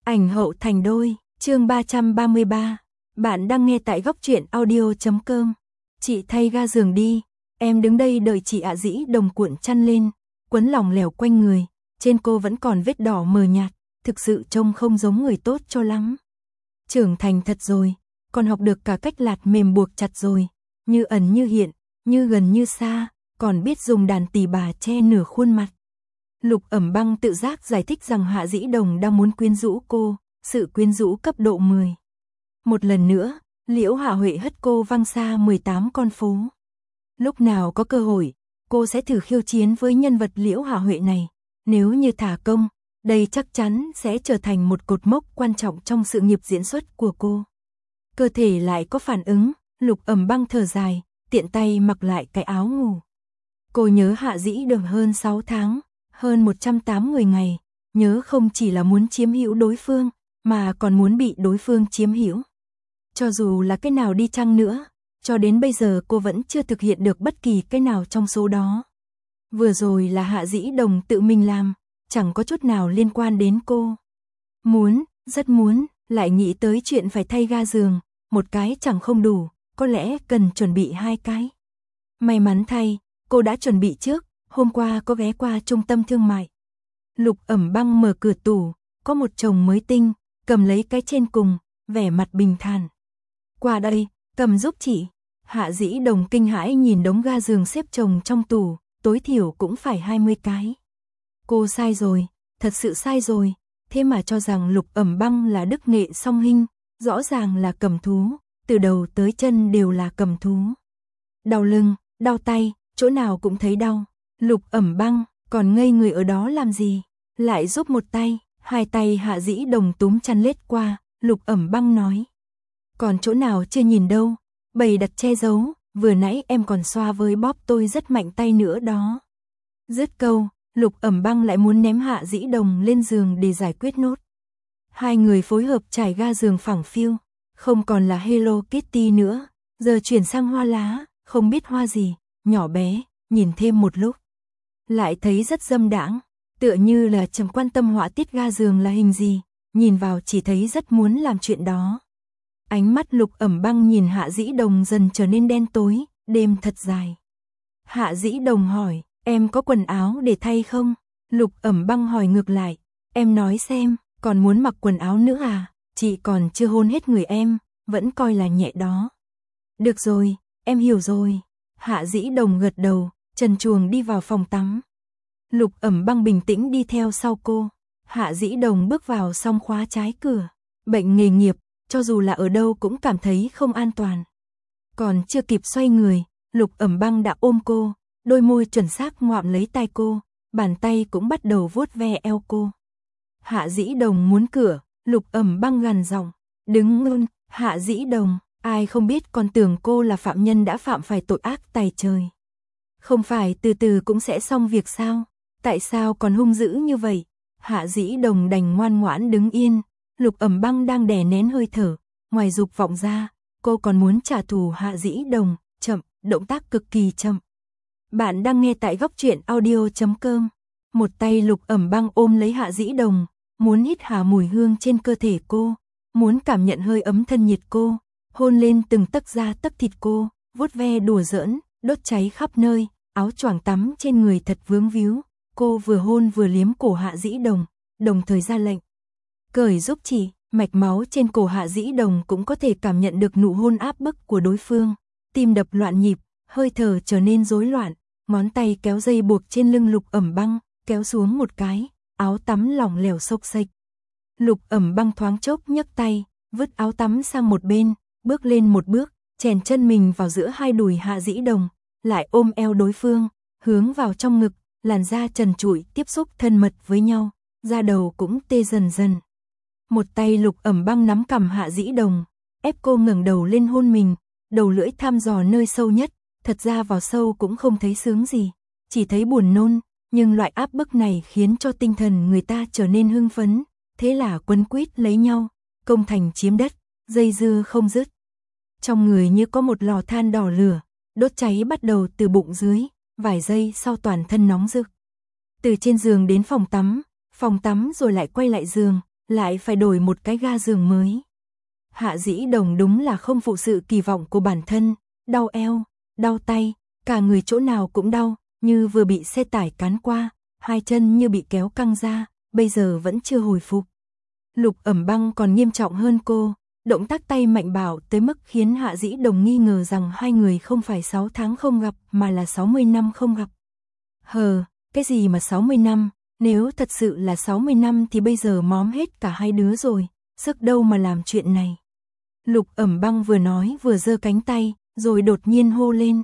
Ảnh hậu thành đôi, chương 333. Bạn đang nghe tại góc truyện audio.com. Chị thay ga giường đi, em đứng đây đợi chị ạ. Dĩ Đồng cuộn chăn lên, quấn lỏng lẻo quanh người, trên cô vẫn còn vết đỏ mờ nhạt, thực sự trông không giống người tốt cho lắm. Trưởng thành thật rồi, còn học được cả cách lạt mềm buộc chặt rồi, như ẩn như hiện, như gần như xa, còn biết dùng đàn tỳ bà che nửa khuôn mặt. Lục Ẩm Băng tự giác giải thích rằng Hạ Dĩ Đồng đang muốn quyến rũ cô, sự quyến rũ cấp độ 10. Một lần nữa, Liễu Hạ Huệ hất cô văng xa 18 con phố. Lúc nào có cơ hội, cô sẽ thử khiêu chiến với nhân vật Liễu Hạ Huệ này. Nếu như thả công, đây chắc chắn sẽ trở thành một cột mốc quan trọng trong sự nghiệp diễn xuất của cô. Cơ thể lại có phản ứng, Lục Ẩm Băng thở dài, tiện tay mặc lại cái áo ngủ. Cô nhớ Hạ Dĩ Đồng hơn 6 tháng, hơn 180 ngày, nhớ không chỉ là muốn chiếm hữu đối phương, mà còn muốn bị đối phương chiếm hữu. Cho dù là cái nào đi chăng nữa, cho đến bây giờ cô vẫn chưa thực hiện được bất kỳ cái nào trong số đó. Vừa rồi là Hạ Dĩ Đồng tự mình làm, chẳng có chút nào liên quan đến cô. Muốn, rất muốn, lại nghĩ tới chuyện phải thay ga giường, một cái chẳng không đủ, có lẽ cần chuẩn bị 2 cái. May mắn thay, cô đã chuẩn bị trước, hôm qua có ghé qua trung tâm thương mại. Lục Ẩm Băng mở cửa tủ, có một chồng mới tinh, cầm lấy cái trên cùng, vẻ mặt bình thản. Qua đây, cầm giúp chị. Hạ Dĩ Đồng kinh hãi nhìn đống ga giường xếp chồng trong tủ, tối thiểu cũng phải 20 cái. Cô sai rồi, thật sự sai rồi, thế mà cho rằng Lục Ẩm Băng là đức nghệ song hình, rõ ràng là cầm thú, từ đầu tới chân đều là cầm thú. Đau lưng, đau tay, chỗ nào cũng thấy đau. Lục Ẩm Băng, còn ngây người ở đó làm gì? Lại giúp một tay, 2 tay Hạ Dĩ Đồng túm chăn lết qua, Lục Ẩm Băng nói. Còn chỗ nào chưa nhìn đâu, bày đặt che giấu, vừa nãy em còn xoa với bóp tôi rất mạnh tay nữa đó. Dứt câu, Lục Ẩm Băng lại muốn ném Hạ Dĩ Đồng lên giường để giải quyết nốt. Hai người phối hợp trải ga giường phẳng phiu, không còn là Hello Kitty nữa, giờ chuyển sang hoa lá, không biết hoa gì, nhỏ bé, nhìn thêm một lúc. Lại thấy rất dâm đãng, tựa như là chẳng quan tâm họa tiết ga giường là hình gì, nhìn vào chỉ thấy rất muốn làm chuyện đó. Ánh mắt Lục Ẩm Băng nhìn Hạ Dĩ Đồng dần trở nên đen tối, đêm thật dài. Hạ Dĩ Đồng hỏi, em có quần áo để thay không? Lục Ẩm Băng hỏi ngược lại, em nói xem, còn muốn mặc quần áo nữa à? Chị còn chưa hôn hết người em, vẫn coi là nhẹ đó. Được rồi, em hiểu rồi. Hạ Dĩ Đồng gật đầu, trần truồng đi vào phòng tắm. Lục Ẩm Băng bình tĩnh đi theo sau cô. Hạ Dĩ Đồng bước vào xong khóa trái cửa. Bệnh nghề nghiệp, cho dù là ở đâu cũng cảm thấy không an toàn. Còn chưa kịp xoay người, Lục Ẩm Băng đã ôm cô, đôi môi chuẩn xác ngoạm lấy tai cô, bàn tay cũng bắt đầu vuốt ve eo cô. Hạ Dĩ Đồng muốn cửa, Lục Ẩm Băng gằn giọng, đứng luôn. Hạ Dĩ Đồng, ai không biết còn tưởng cô là phạm nhân đã phạm phải tội ác tày trời. Không phải từ từ cũng sẽ xong việc sao? Tại sao còn hung dữ như vậy? Hạ Dĩ Đồng đành ngoan ngoãn đứng yên. Lục Ẩm Băng đang đè nén hơi thở, ngoài dục vọng ra, cô còn muốn trả thù Hạ Dĩ Đồng, chậm, động tác cực kỳ chậm. Bạn đang nghe tại góc truyện audio.com. Một tay Lục Ẩm Băng ôm lấy Hạ Dĩ Đồng, muốn hít hà mùi hương trên cơ thể cô, muốn cảm nhận hơi ấm thân nhiệt cô, hôn lên từng tấc da tấc thịt cô, vuốt ve đùa giỡn, đốt cháy khắp nơi, áo choàng tắm trên người thật vướng víu. Cô vừa hôn vừa liếm cổ Hạ Dĩ Đồng, đồng thời ra lệnh. Cởi giúp chị. Mạch máu trên cổ Hạ Dĩ Đồng cũng có thể cảm nhận được nụ hôn áp bức của đối phương. Tim đập loạn nhịp, hơi thở trở nên rối loạn, ngón tay kéo dây buộc trên lưng Lục Ẩm Băng, kéo xuống một cái, áo tắm lỏng lẻo xộc xệch. Lục Ẩm Băng thoáng chốc nhấc tay, vứt áo tắm sang một bên, bước lên một bước, chèn chân mình vào giữa hai đùi Hạ Dĩ Đồng, lại ôm eo đối phương, hướng vào trong ngực, làn da trần trụi tiếp xúc thân mật với nhau, da đầu cũng tê dần dần. Một tay Lục Ẩm Băng nắm cằm Hạ Dĩ Đồng, ép cô ngẩng đầu lên hôn mình, đầu lưỡi thăm dò nơi sâu nhất, thật ra vào sâu cũng không thấy sướng gì, chỉ thấy buồn nôn, nhưng loại áp bức này khiến cho tinh thần người ta trở nên hưng phấn, thế là quấn quýt lấy nhau, công thành chiếm đất, dây dưa không dứt. Trong người như có một lò than đỏ lửa, đốt cháy bắt đầu từ bụng dưới, vài giây sau toàn thân nóng rực. Từ trên giường đến phòng tắm rồi lại quay lại giường, lại phải đổi một cái ga giường mới. Hạ Dĩ Đồng đúng là không phụ sự kỳ vọng của bản thân, đau eo, đau tay, cả người chỗ nào cũng đau, như vừa bị xe tải cán qua, hai chân như bị kéo căng ra, bây giờ vẫn chưa hồi phục. Lục Ẩm Băng còn nghiêm trọng hơn cô, động tác tay mạnh bạo tới mức khiến Hạ Dĩ Đồng nghi ngờ rằng hai người không phải 6 tháng không gặp mà là 60 năm không gặp. Cái gì mà 60 năm, nếu thật sự là 60 năm thì bây giờ móm hết cả hai đứa rồi, sức đâu mà làm chuyện này. Lục Ẩm Băng vừa nói vừa giơ cánh tay, rồi đột nhiên hô lên.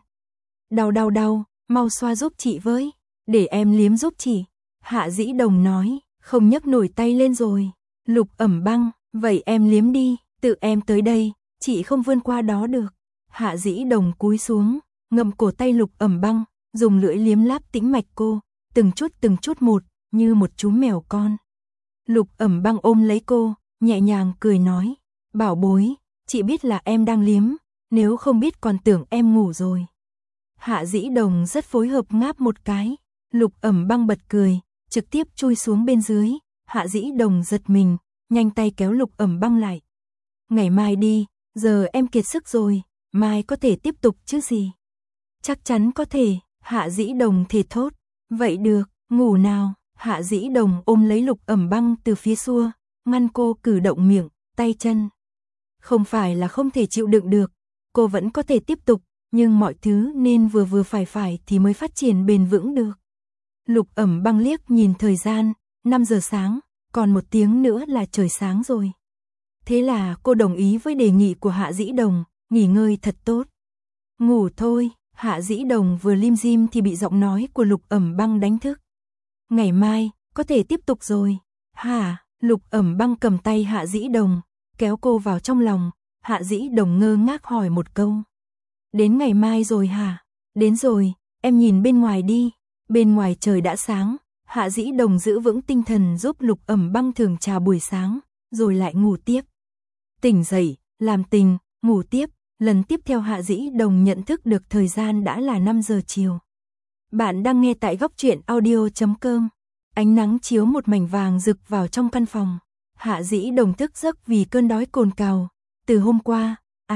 Đau, mau xoa giúp chị với, để em liếm giúp chị. Hạ Dĩ Đồng nói, không nhấc nổi tay lên rồi. Lục Ẩm Băng, vậy em liếm đi, tự em tới đây, chị không vươn qua đó được. Hạ Dĩ Đồng cúi xuống, ngậm cổ tay Lục Ẩm Băng, dùng lưỡi liếm láp tĩnh mạch cô, từng chút một, như một chú mèo con. Lục Ẩm Băng ôm lấy cô, nhẹ nhàng cười nói, bảo bối, chị biết là em đang liếm, nếu không biết còn tưởng em ngủ rồi. Hạ Dĩ Đồng rất phối hợp ngáp một cái, Lục Ẩm Băng bật cười, trực tiếp chui xuống bên dưới. Hạ Dĩ Đồng giật mình, nhanh tay kéo Lục Ẩm Băng lại. Ngày mai đi, giờ em kiệt sức rồi, mai có thể tiếp tục chứ gì. Chắc chắn có thể, Hạ Dĩ Đồng thề thốt. Vậy được, ngủ nào. Hạ Dĩ Đồng ôm lấy Lục Ẩm Băng từ phía xua, ngăn cô cử động miệng, tay chân. Không phải là không thể chịu đựng được, cô vẫn có thể tiếp tục, nhưng mọi thứ nên vừa phải thì mới phát triển bền vững được. Lục Ẩm Băng liếc nhìn thời gian, 5 giờ sáng, còn 1 tiếng nữa là trời sáng rồi. Thế là cô đồng ý với đề nghị của Hạ Dĩ Đồng, nghỉ ngơi thật tốt. Ngủ thôi, Hạ Dĩ Đồng vừa lim dim thì bị giọng nói của Lục Ẩm Băng đánh thức. Ngày mai, có thể tiếp tục rồi. Hả? Lục Ẩm Băng cầm tay Hạ Dĩ Đồng, kéo cô vào trong lòng. Hạ Dĩ Đồng ngơ ngác hỏi một câu. Đến ngày mai rồi hả? Đến rồi, em nhìn bên ngoài đi. Bên ngoài trời đã sáng. Hạ Dĩ Đồng giữ vững tinh thần giúp Lục Ẩm Băng thưởng trà buổi sáng, rồi lại ngủ tiếp. Tỉnh dậy, làm tình, ngủ tiếp. Lần tiếp theo Hạ Dĩ Đồng nhận thức được thời gian đã là 5 giờ chiều. Bạn đang nghe tại góc truyện audio.com. Ánh nắng chiếu một mảnh vàng rực vào trong căn phòng. Hạ Dĩ Đồng thức giấc vì cơn đói cồn cào. Từ hôm qua,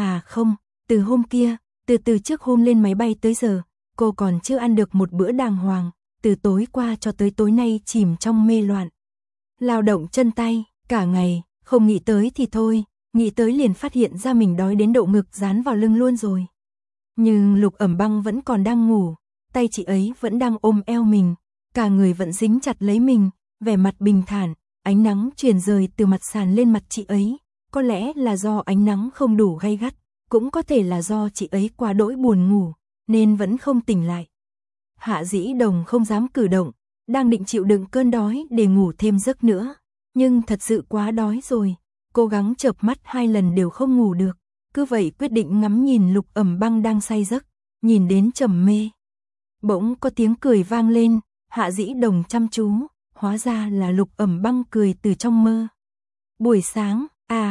từ hôm kia, từ trước hôm lên máy bay tới giờ, cô còn chưa ăn được một bữa đàng hoàng. Từ tối qua cho tới tối nay chìm trong mê loạn. Lao động chân tay, cả ngày, không nghĩ tới thì thôi, nghĩ tới liền phát hiện ra mình đói đến độ ngực dán vào lưng luôn rồi. Nhưng Lục Ẩm Băng vẫn còn đang ngủ, tay chị ấy vẫn đang ôm eo mình, cả người vẫn dính chặt lấy mình, vẻ mặt bình thản, ánh nắng truyền rời từ mặt sàn lên mặt chị ấy, có lẽ là do ánh nắng không đủ gay gắt, cũng có thể là do chị ấy quá đỗi buồn ngủ, nên vẫn không tỉnh lại. Hạ Dĩ Đồng không dám cử động, đang định chịu đựng cơn đói để ngủ thêm giấc nữa, nhưng thật sự quá đói rồi, cố gắng chợp mắt 2 lần đều không ngủ được, cứ vậy quyết định ngắm nhìn Lục Ẩm Băng đang say giấc, nhìn đến trầm mê. Bỗng có tiếng cười vang lên, Hạ Dĩ Đồng chăm chú, hóa ra là Lục Ẩm Băng cười từ trong mơ. Buổi sáng,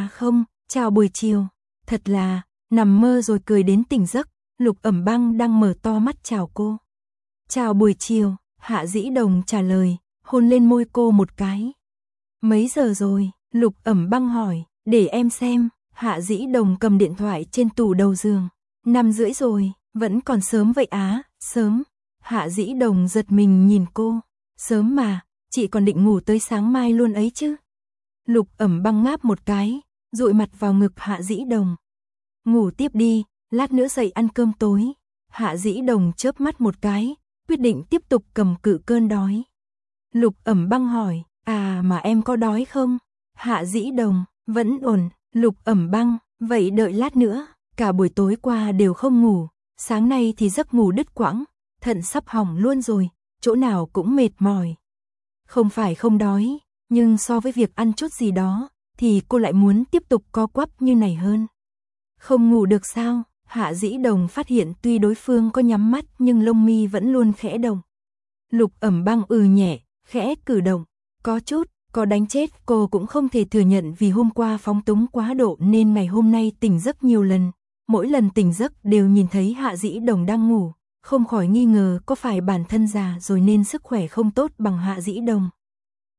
chào buổi chiều, thật là, nằm mơ rồi cười đến tỉnh giấc, Lục Ẩm Băng đang mở to mắt chào cô. Chào buổi chiều, Hạ Dĩ Đồng trả lời, hôn lên môi cô một cái. Mấy giờ rồi? Lục Ẩm Băng hỏi, để em xem. Hạ Dĩ Đồng cầm điện thoại trên tủ đầu giường. 5:30 rồi, vẫn còn sớm vậy á? Sớm. Hạ Dĩ Đồng giật mình nhìn cô. Sớm mà, chị còn định ngủ tới sáng mai luôn ấy chứ. Lục Ẩm Băng ngáp một cái, dụi mặt vào ngực Hạ Dĩ Đồng. Ngủ tiếp đi, lát nữa dậy ăn cơm tối. Hạ Dĩ Đồng chớp mắt một cái, quyết định tiếp tục cầm cự cơn đói. Lục Ẩm Băng hỏi, mà em có đói không? Hạ Dĩ Đồng, vẫn ổn. Lục Ẩm Băng, vậy đợi lát nữa, cả buổi tối qua đều không ngủ, sáng nay thì giấc ngủ đứt quãng, thận sắp hỏng luôn rồi, chỗ nào cũng mệt mỏi. Không phải không đói, nhưng so với việc ăn chút gì đó, thì cô lại muốn tiếp tục co quắp như này hơn. Không ngủ được sao? Hạ Dĩ Đồng phát hiện tuy đối phương có nhắm mắt nhưng lông mi vẫn luôn khẽ động. Lục Ẩm Băng nhẹ, khẽ cử động, có chút, có đánh chết cô cũng không thể thừa nhận vì hôm qua phóng túng quá độ nên ngày hôm nay tỉnh giấc nhiều lần. Mỗi lần tỉnh giấc đều nhìn thấy Hạ Dĩ Đồng đang ngủ, không khỏi nghi ngờ có phải bản thân già rồi nên sức khỏe không tốt bằng Hạ Dĩ Đồng.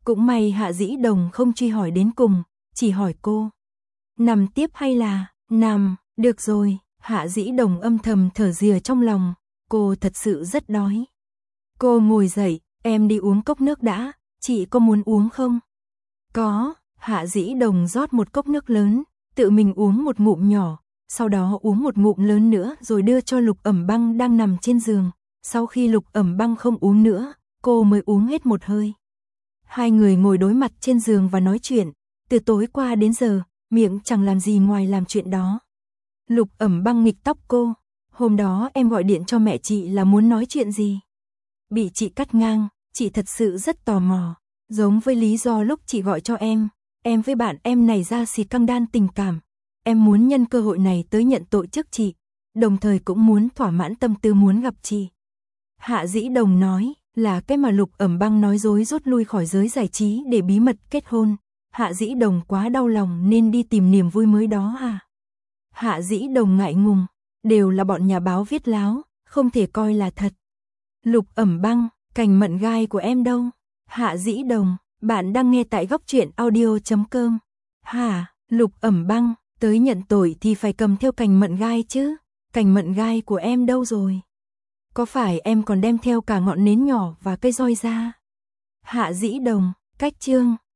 Cũng may Hạ Dĩ Đồng không truy hỏi đến cùng, chỉ hỏi cô. Nằm tiếp hay là, nằm, được rồi, Hạ Dĩ Đồng âm thầm thở rìa trong lòng, cô thật sự rất đói. Cô ngồi dậy, em đi uống cốc nước đã, chị có muốn uống không? Có, Hạ Dĩ Đồng rót một cốc nước lớn, tự mình uống một ngụm nhỏ, sau đó uống một ngụm lớn nữa rồi đưa cho Lục Ẩm Băng đang nằm trên giường. Sau khi Lục Ẩm Băng không uống nữa, cô mới uống hết một hơi. Hai người ngồi đối mặt trên giường và nói chuyện, từ tối qua đến giờ, miệng chẳng làm gì ngoài làm chuyện đó. Lục Ẩm Băng nghịch tóc cô, hôm đó em gọi điện cho mẹ chị là muốn nói chuyện gì? Bị chị cắt ngang, chị thật sự rất tò mò, giống với lý do lúc chị gọi cho em với bạn em này ra xì căng đan tình cảm. Em muốn nhân cơ hội này tới nhận tội trước chị, đồng thời cũng muốn thỏa mãn tâm tư muốn gặp chị. Hạ Dĩ Đồng nói, là cái mà Lục Ẩm Băng nói dối rút lui khỏi giới giải trí để bí mật kết hôn. Hạ Dĩ Đồng quá đau lòng nên đi tìm niềm vui mới đó à? Hạ Dĩ Đồng ngại ngùng, đều là bọn nhà báo viết láo, không thể coi là thật. Lục Ẩm Băng, cành mận gai của em đâu? Hạ Dĩ Đồng, bạn đang nghe tại góc truyện audio.com. Hả, Lục Ẩm Băng, tới nhận tội thì phải cầm theo cành mận gai chứ, cành mận gai của em đâu rồi? Có phải em còn đem theo cả ngọn nến nhỏ và cây roi ra? Hạ Dĩ Đồng, cách chương.